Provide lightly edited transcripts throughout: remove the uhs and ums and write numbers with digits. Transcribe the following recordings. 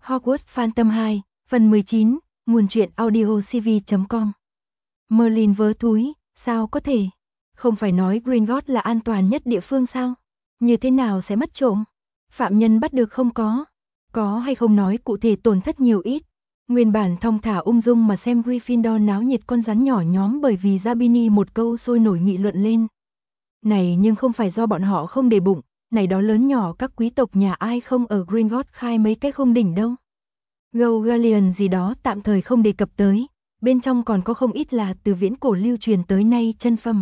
Hogwarts Phantom 2, phần 19, nguồn truyện audio cv.com. Merlin vớ túi, sao có thể? Không phải nói Gringotts là an toàn nhất địa phương sao? Như thế nào sẽ mất trộm? Phạm nhân bắt được không có? Có hay không nói cụ thể tổn thất nhiều ít? Nguyên bản thong thả ung dung mà xem Gryffindor náo nhiệt con rắn nhỏ nhóm bởi vì Zabini một câu sôi nổi nghị luận lên. Này nhưng không phải do bọn họ không để bụng, này đó lớn nhỏ các quý tộc nhà ai không ở Gringotts khai mấy cái không đỉnh đâu. Gaugallion gì đó tạm thời không đề cập tới, bên trong còn có không ít là từ viễn cổ lưu truyền tới nay chân phẩm.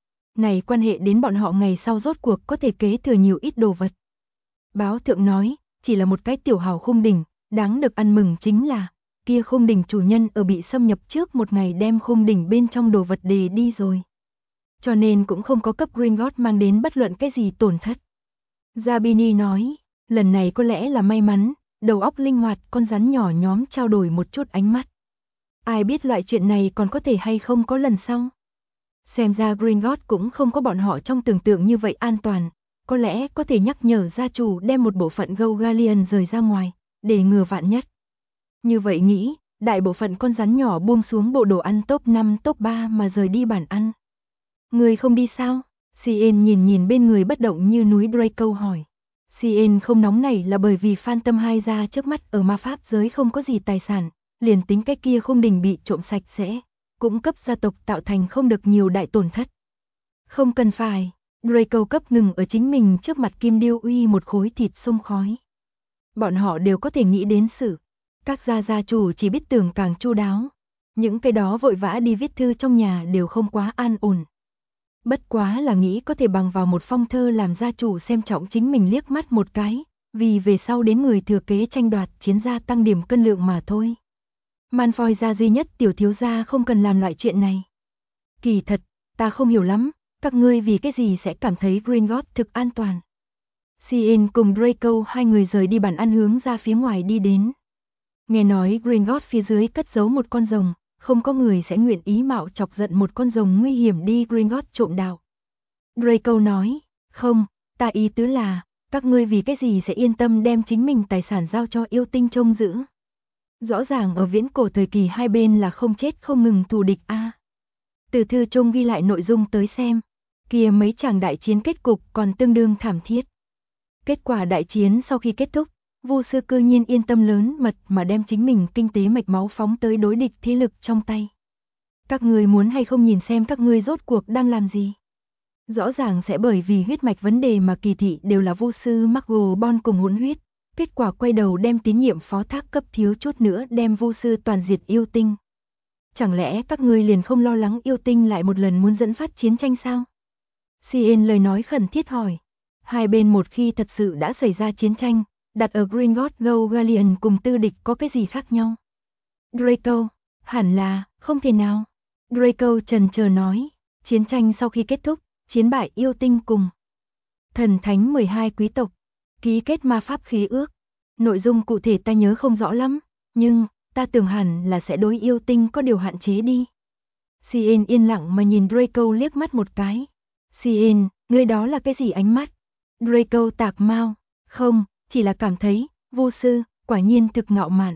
Này quan hệ đến bọn họ ngày sau rốt cuộc có thể kế thừa nhiều ít đồ vật. Báo thượng nói, chỉ là một cái tiểu hào khung đỉnh, đáng được ăn mừng chính là, kia khung đỉnh chủ nhân ở bị xâm nhập trước một ngày đem khung đỉnh bên trong đồ vật đề đi rồi. Cho nên cũng không có cấp Gringotts mang đến bất luận cái gì tổn thất. Zabini nói, lần này có lẽ là may mắn, đầu óc linh hoạt con rắn nhỏ nhóm trao đổi một chút ánh mắt. Ai biết loại chuyện này còn có thể hay không có lần sau. Xem ra Gringotts cũng không có bọn họ trong tưởng tượng như vậy an toàn, có lẽ có thể nhắc nhở gia chủ đem một bộ phận Gaugallion rời ra ngoài, để ngừa vạn nhất. Như vậy nghĩ, đại bộ phận con rắn nhỏ buông xuống bộ đồ ăn top 5 top 3 mà rời đi bàn ăn. Người không đi sao? Cien nhìn bên người bất động như núi Draco hỏi. Cien không nóng nảy là bởi vì Phantom 2 ra trước mắt ở ma pháp giới không có gì tài sản, liền tính cái kia không đình bị trộm sạch sẽ, cũng cấp gia tộc tạo thành không được nhiều đại tổn thất. Không cần phải, Draco cấp ngừng ở chính mình trước mặt Kim Điêu uy một khối thịt xông khói. Bọn họ đều có thể nghĩ đến sự, các gia chủ chỉ biết tưởng càng chu đáo, những cái đó vội vã đi viết thư trong nhà đều không quá an ổn. Bất quá là nghĩ có thể bằng vào một phong thơ làm gia chủ xem trọng chính mình liếc mắt một cái, vì về sau đến người thừa kế tranh đoạt chiến gia tăng điểm cân lượng mà thôi. Malfoy gia duy nhất tiểu thiếu gia không cần làm loại chuyện này. Kỳ thật, ta không hiểu lắm, các ngươi vì cái gì sẽ cảm thấy Gringotts thực an toàn. Cien cùng Draco hai người rời đi bàn ăn hướng ra phía ngoài đi đến. Nghe nói Gringotts phía dưới cất giấu một con rồng, không có người sẽ nguyện ý mạo chọc giận một con rồng nguy hiểm đi Gringotts trộm đạo. Draco nói, không, ta ý tứ là, các ngươi vì cái gì sẽ yên tâm đem chính mình tài sản giao cho yêu tinh trông giữ. Rõ ràng ở viễn cổ thời kỳ hai bên là không chết không ngừng thù địch a. Từ thư chung ghi lại nội dung tới xem, kia mấy chàng đại chiến kết cục còn tương đương thảm thiết. Kết quả đại chiến sau khi kết thúc, Vu sư cư nhiên yên tâm lớn mật mà đem chính mình kinh tế mạch máu phóng tới đối địch thế lực trong tay. Các ngươi muốn hay không nhìn xem các ngươi rốt cuộc đang làm gì? Rõ ràng sẽ bởi vì huyết mạch vấn đề mà kỳ thị đều là Vu sư McGonagall cùng hỗn huyết, kết quả quay đầu đem tín nhiệm phó thác cấp thiếu chút nữa đem Vu sư toàn diệt yêu tinh. Chẳng lẽ các ngươi liền không lo lắng yêu tinh lại một lần muốn dẫn phát chiến tranh sao? Cien lời nói khẩn thiết hỏi. Hai bên một khi thật sự đã xảy ra chiến tranh, đặt ở Gringotts Gaugallion cùng tư địch có cái gì khác nhau? Draco, hẳn là, không thể nào. Draco chần chờ nói, chiến tranh sau khi kết thúc, chiến bại yêu tinh cùng thần thánh 12 quý tộc, ký kết ma pháp khí ước. Nội dung cụ thể ta nhớ không rõ lắm, nhưng ta tưởng hẳn là sẽ đối yêu tinh có điều hạn chế đi. Cien yên lặng mà nhìn Draco liếc mắt một cái. Cien, ngươi đó là cái gì ánh mắt? Draco tạc mau, không, chỉ là cảm thấy, Vu sư, quả nhiên thực ngạo mạn.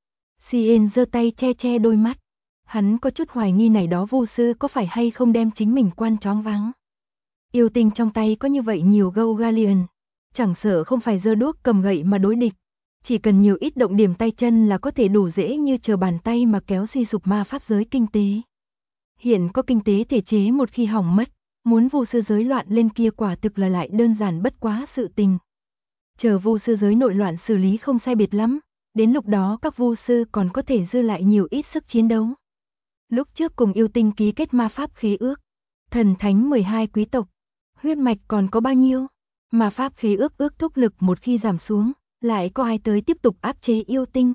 Cien giơ tay che đôi mắt. Hắn có chút hoài nghi này đó Vu sư có phải hay không đem chính mình quan choáng váng. Yêu tinh trong tay có như vậy nhiều Gaugallion, chẳng sợ không phải giơ đuốc cầm gậy mà đối địch. Chỉ cần nhiều ít động điểm tay chân là có thể đủ dễ như chờ bàn tay mà kéo suy sụp ma pháp giới kinh tế. Hiện có kinh tế thể chế một khi hỏng mất, muốn Vu sư giới loạn lên kia quả thực là lại đơn giản bất quá sự tình. Chờ Vu sư giới nội loạn xử lý không sai biệt lắm, đến lúc đó các Vu sư còn có thể dư lại nhiều ít sức chiến đấu. Lúc trước cùng yêu tinh ký kết ma pháp khế ước, thần thánh 12 quý tộc, huyết mạch còn có bao nhiêu? Ma pháp khế ước thúc lực một khi giảm xuống, lại có ai tới tiếp tục áp chế yêu tinh?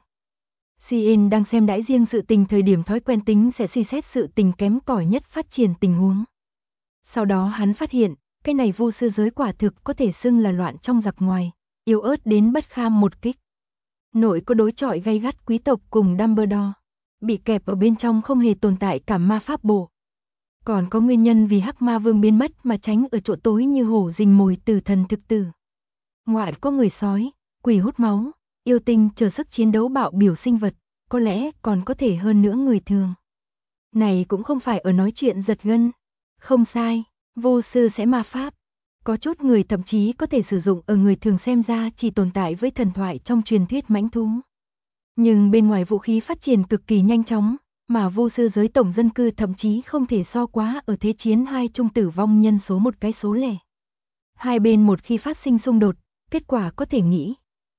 Cien đang xem đãi riêng sự tình thời điểm thói quen tính sẽ suy xét sự tình kém cỏi nhất phát triển tình huống. Sau đó hắn phát hiện, cái này Vu sư giới quả thực có thể xưng là loạn trong giặc ngoài, yếu ớt đến bất kham một kích. Nội có đối chọi gay gắt quý tộc cùng Dumbledore, bị kẹp ở bên trong không hề tồn tại cảm ma pháp bộ. Còn có nguyên nhân vì Hắc Ma Vương biến mất mà tránh ở chỗ tối như hổ rình mồi tử thần thực tử. Ngoại có người sói, quỷ hút máu, yêu tinh chờ sức chiến đấu bạo biểu sinh vật, có lẽ còn có thể hơn nữa người thường. Này cũng không phải ở nói chuyện giật gân. Không sai, vô sư sẽ ma pháp. Có chút người thậm chí có thể sử dụng ở người thường xem ra chỉ tồn tại với thần thoại trong truyền thuyết mãnh thú. Nhưng bên ngoài vũ khí phát triển cực kỳ nhanh chóng, mà vô sư giới tổng dân cư thậm chí không thể so quá ở thế chiến 2 chung tử vong nhân số một cái số lẻ. Hai bên một khi phát sinh xung đột, kết quả có thể nghĩ.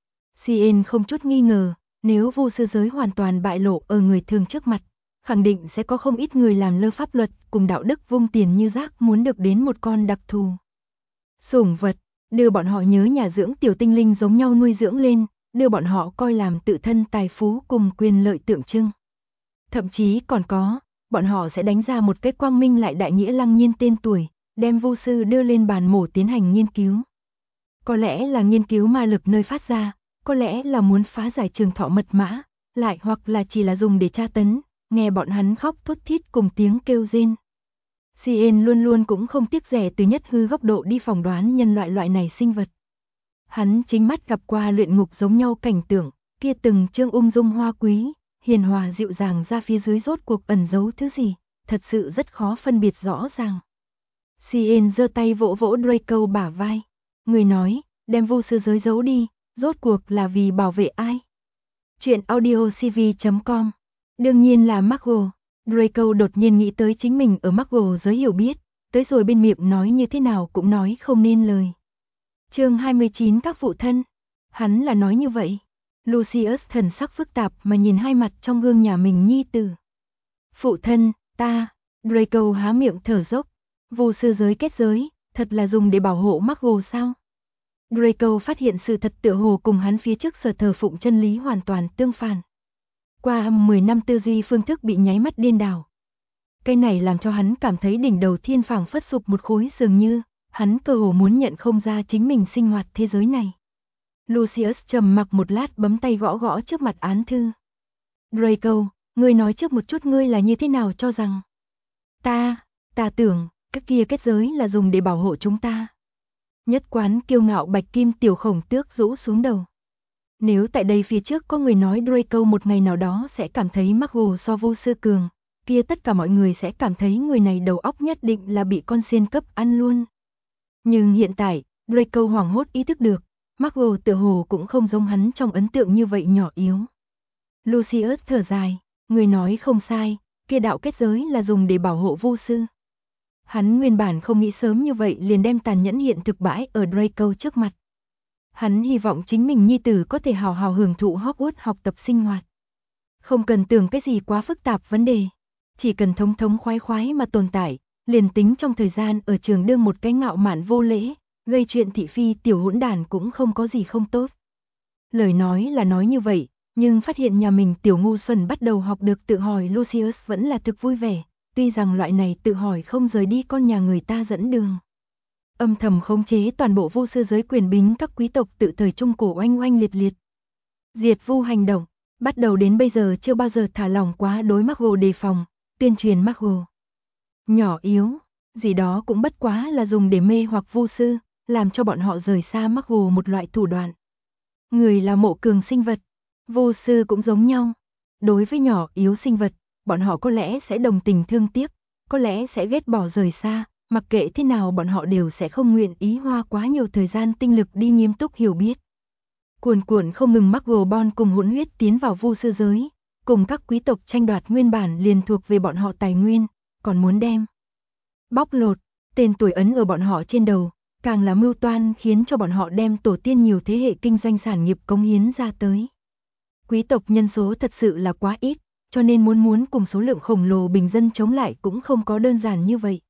CN không chút nghi ngờ, nếu vô sư giới hoàn toàn bại lộ ở người thường trước mặt, khẳng định sẽ có không ít người làm lơ pháp luật cùng đạo đức vung tiền như rác muốn được đến một con đặc thù sủng vật, đưa bọn họ nhớ nhà dưỡng tiểu tinh linh giống nhau nuôi dưỡng lên, đưa bọn họ coi làm tự thân tài phú cùng quyền lợi tượng trưng. Thậm chí còn có, bọn họ sẽ đánh ra một cái quang minh lại đại nghĩa lăng nhiên tên tuổi, đem vô sư đưa lên bàn mổ tiến hành nghiên cứu. Có lẽ là nghiên cứu ma lực nơi phát ra, có lẽ là muốn phá giải trường thọ mật mã, lại hoặc là chỉ là dùng để tra tấn, nghe bọn hắn khóc thút thít cùng tiếng kêu rên. CN luôn luôn cũng không tiếc rẻ từ nhất hư góc độ đi phỏng đoán nhân loại này sinh vật. Hắn chính mắt gặp qua luyện ngục giống nhau cảnh tượng, kia từng chương ung dung hoa quý, hiền hòa dịu dàng ra phía dưới rốt cuộc ẩn giấu thứ gì, thật sự rất khó phân biệt rõ ràng. CN giơ tay vỗ vỗ Draco bả vai, người nói, đem vô sư giới giấu đi, rốt cuộc là vì bảo vệ ai? Chuyện audiocv.com. Đương nhiên là Marvel. Draco đột nhiên nghĩ tới chính mình ở Marvel giới hiểu biết, tới rồi bên miệng nói như thế nào cũng nói không nên lời. Chương 29 các phụ thân. Hắn là nói như vậy. Lucius thần sắc phức tạp mà nhìn hai mặt trong gương nhà mình nhi tử. Phụ thân, ta. Draco há miệng thở dốc. Vô sư giới kết giới, thật là dùng để bảo hộ Marvel sao? Draco phát hiện sự thật tựa hồ cùng hắn phía trước sở thờ phụng chân lý hoàn toàn tương phản. Qua 10 năm tư duy phương thức bị nháy mắt điên đảo. Cái này làm cho hắn cảm thấy đỉnh đầu thiên phảng phất sụp một khối dường như, hắn cơ hồ muốn nhận không ra chính mình sinh hoạt thế giới này. Lucius trầm mặc một lát bấm tay gõ gõ trước mặt án thư. Draco, ngươi nói trước một chút ngươi là như thế nào cho rằng. Ta tưởng, các kia kết giới là dùng để bảo hộ chúng ta. Nhất quán kiêu ngạo bạch kim tiểu khổng tước rũ xuống đầu. Nếu tại đây phía trước có người nói Draco một ngày nào đó sẽ cảm thấy Marvel so vô sư cường, kia tất cả mọi người sẽ cảm thấy người này đầu óc nhất định là bị con sen cấp ăn luôn. Nhưng hiện tại, Draco hoảng hốt ý thức được, Marvel tựa hồ cũng không giống hắn trong ấn tượng như vậy nhỏ yếu. Lucius thở dài, người nói không sai, kia đạo kết giới là dùng để bảo hộ vô sư. Hắn nguyên bản không nghĩ sớm như vậy liền đem tàn nhẫn hiện thực bãi ở Draco trước mặt. Hắn hy vọng chính mình nhi tử có thể hào hào hưởng thụ Hogwarts học tập sinh hoạt. Không cần tưởng cái gì quá phức tạp vấn đề, chỉ cần thống thống khoái khoái mà tồn tại, liền tính trong thời gian ở trường đương một cái ngạo mạn vô lễ, gây chuyện thị phi tiểu hỗn đàn cũng không có gì không tốt. Lời nói là nói như vậy, nhưng phát hiện nhà mình tiểu ngu xuẩn bắt đầu học được tự hỏi Lucius vẫn là thực vui vẻ, tuy rằng loại này tự hỏi không rời đi con nhà người ta dẫn đường. Âm thầm khống chế toàn bộ vô sư giới quyền bính các quý tộc tự thời trung cổ oanh oanh liệt liệt. Diệt vu hành động, bắt đầu đến bây giờ chưa bao giờ thả lỏng quá đối Marvel đề phòng, tuyên truyền Marvel. Nhỏ yếu, gì đó cũng bất quá là dùng để mê hoặc vô sư, làm cho bọn họ rời xa Marvel một loại thủ đoạn. Người là mộ cường sinh vật, vô sư cũng giống nhau. Đối với nhỏ yếu sinh vật, bọn họ có lẽ sẽ đồng tình thương tiếc, có lẽ sẽ ghét bỏ rời xa. Mặc kệ thế nào bọn họ đều sẽ không nguyện ý hoa quá nhiều thời gian tinh lực đi nghiêm túc hiểu biết. Cuồn cuộn không ngừng Marvel Bond cùng hỗn huyết tiến vào vu sư giới, cùng các quý tộc tranh đoạt nguyên bản liền thuộc về bọn họ tài nguyên, còn muốn đem bóc lột, tên tuổi ấn ở bọn họ trên đầu, càng là mưu toan khiến cho bọn họ đem tổ tiên nhiều thế hệ kinh doanh sản nghiệp cống hiến ra tới. Quý tộc nhân số thật sự là quá ít, cho nên muốn cùng số lượng khổng lồ bình dân chống lại cũng không có đơn giản như vậy.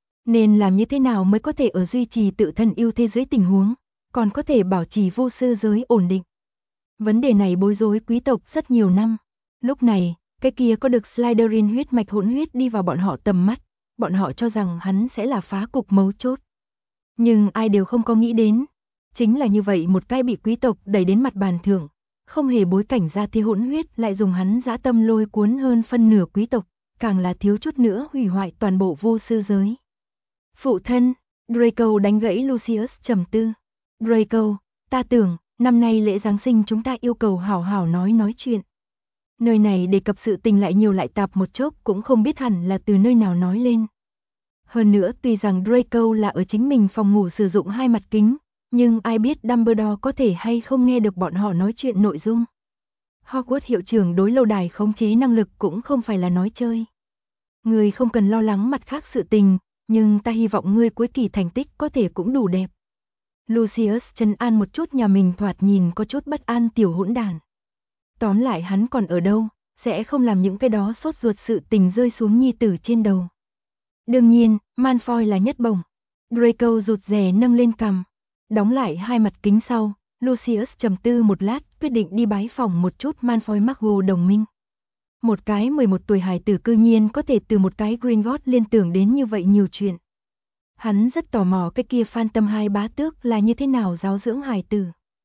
Nên làm như thế nào mới có thể ở duy trì tự thân ưu thế dưới tình huống, còn có thể bảo trì vô sư giới ổn định. Vấn đề này bối rối quý tộc rất nhiều năm. Lúc này, cái kia có được Slytherin huyết mạch hỗn huyết đi vào bọn họ tầm mắt, bọn họ cho rằng hắn sẽ là phá cục mấu chốt. Nhưng ai đều không có nghĩ đến, chính là như vậy một cái bị quý tộc đẩy đến mặt bàn thượng, không hề bối cảnh ra thế hỗn huyết lại dùng hắn dã tâm lôi cuốn hơn phân nửa quý tộc, càng là thiếu chút nữa hủy hoại toàn bộ vô sư giới. Phụ thân, Draco đánh gãy Lucius trầm tư. Draco, ta tưởng, năm nay lễ Giáng sinh chúng ta yêu cầu hảo hảo nói chuyện. Nơi này đề cập sự tình lại nhiều lại tạp một chốc cũng không biết hẳn là từ nơi nào nói lên. Hơn nữa tuy rằng Draco là ở chính mình phòng ngủ sử dụng hai mặt kính, nhưng ai biết Dumbledore có thể hay không nghe được bọn họ nói chuyện nội dung. Hogwarts hiệu trưởng đối lâu đài khống chế năng lực cũng không phải là nói chơi. Ngươi không cần lo lắng mặt khác sự tình, nhưng ta hy vọng ngươi cuối kỳ thành tích có thể cũng đủ đẹp. Lucius trấn an một chút nhà mình thoạt nhìn có chút bất an tiểu hỗn đản. Tóm lại hắn còn ở đâu, sẽ không làm những cái đó sốt ruột sự tình rơi xuống nhi tử trên đầu. Đương nhiên, Malfoy là nhất bổng. Draco rụt rè nâng lên cằm, đóng lại hai mặt kính sau, Lucius trầm tư một lát, quyết định đi bái phỏng một chút Malfoy McGonagall đồng minh. Một cái 11 tuổi hài tử cư nhiên có thể từ một cái Gringotts liên tưởng đến như vậy nhiều chuyện. Hắn rất tò mò cái kia Phan Tâm Hai bá tước là như thế nào giáo dưỡng hài tử.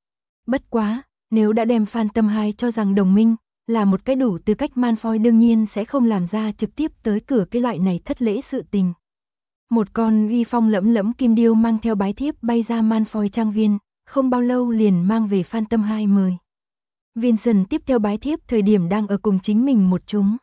Bất quá, nếu đã đem Phan Tâm Hai cho rằng đồng minh, là một cái đủ tư cách Malfoy đương nhiên sẽ không làm ra trực tiếp tới cửa cái loại này thất lễ sự tình. Một con uy phong lẫm lẫm kim điêu mang theo bái thiếp bay ra Malfoy trang viên, không bao lâu liền mang về Phan Tâm Hai mời. Vincent tiếp theo bái thiếp thời điểm đang ở cùng chính mình một chúng.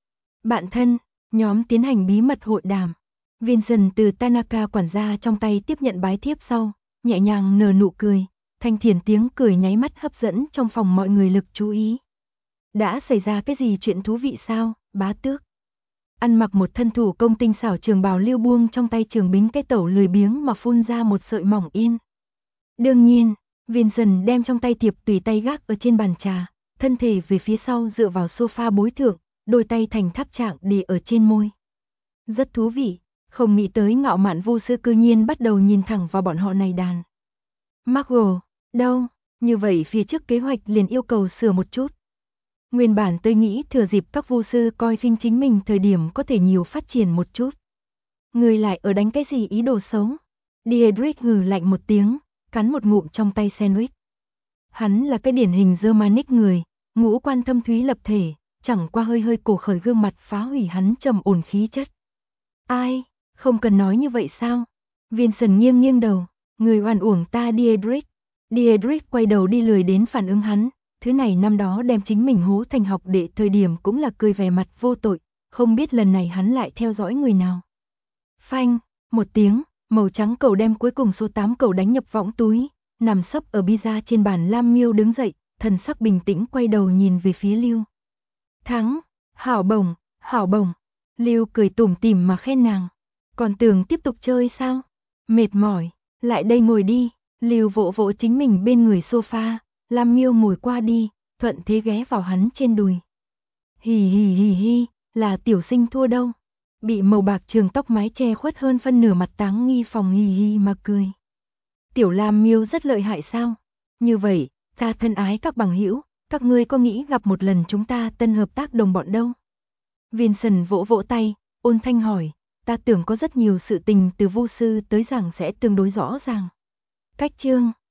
Bạn thân, nhóm tiến hành bí mật hội đàm. Vincent từ Tanaka quản gia trong tay tiếp nhận bái thiếp sau, nhẹ nhàng nở nụ cười, thanh thiền tiếng cười nháy mắt hấp dẫn trong phòng mọi người lực chú ý. Đã xảy ra cái gì chuyện thú vị sao, bá tước? Ăn mặc một thân thủ công tinh xảo trường bào Lưu buông trong tay trường bính cái tẩu lười biếng mà phun ra một sợi mỏng yên. Đương nhiên, Vincent đem trong tay thiệp tùy tay gác ở trên bàn trà, thân thể về phía sau dựa vào sofa bối thượng, đôi tay thành tháp trạng để ở trên môi. Rất thú vị, không nghĩ tới ngạo mạn vô sư cư nhiên bắt đầu nhìn thẳng vào bọn họ này đàn. McGonagall, đâu, như vậy phía trước kế hoạch liền yêu cầu sửa một chút. Nguyên bản tôi nghĩ thừa dịp các vô sư coi khinh chính mình thời điểm có thể nhiều phát triển một chút. Người lại ở đánh cái gì ý đồ xấu? Diedrich hừ lạnh một tiếng, cắn một ngụm trong tay sandwich. Hắn là cái điển hình Germanic người, ngũ quan thâm thúy lập thể, chẳng qua hơi hơi cổ khởi gương mặt phá hủy hắn trầm ổn khí chất. Ai, không cần nói như vậy sao? Vincent nghiêng nghiêng đầu, người oan uổng ta Diedrich. Diedrich quay đầu đi lười đến phản ứng hắn, thứ này năm đó đem chính mình hố thành học đệ thời điểm cũng là cười vẻ mặt vô tội, không biết lần này hắn lại theo dõi người nào. Phanh, một tiếng, màu trắng cầu đem cuối cùng số 8 cầu đánh nhập võng túi, nằm sấp ở pizza trên bàn. Lam Miêu đứng dậy, thần sắc bình tĩnh quay đầu nhìn về phía Lưu. Thắng, hảo bổng, hảo bổng. Lưu cười tủm tỉm mà khen nàng. Còn tưởng tiếp tục chơi sao? Mệt mỏi, lại đây ngồi đi. Lưu vỗ vỗ chính mình bên người sofa, Lam Miêu ngồi qua đi, thuận thế ghé vào hắn trên đùi. Hì hì hì hì, là tiểu sinh thua đâu. Bị màu bạc trường tóc mái che khuất hơn phân nửa mặt Táng Nghi phòng hì hì mà cười. Tiểu Lam Miêu rất lợi hại sao? Như vậy, ta thân ái các bằng hữu, các ngươi có nghĩ gặp một lần chúng ta tân hợp tác đồng bọn đâu? Vincent vỗ vỗ tay, ôn thanh hỏi, ta tưởng có rất nhiều sự tình từ vô sư tới giảng sẽ tương đối rõ ràng. Cách chương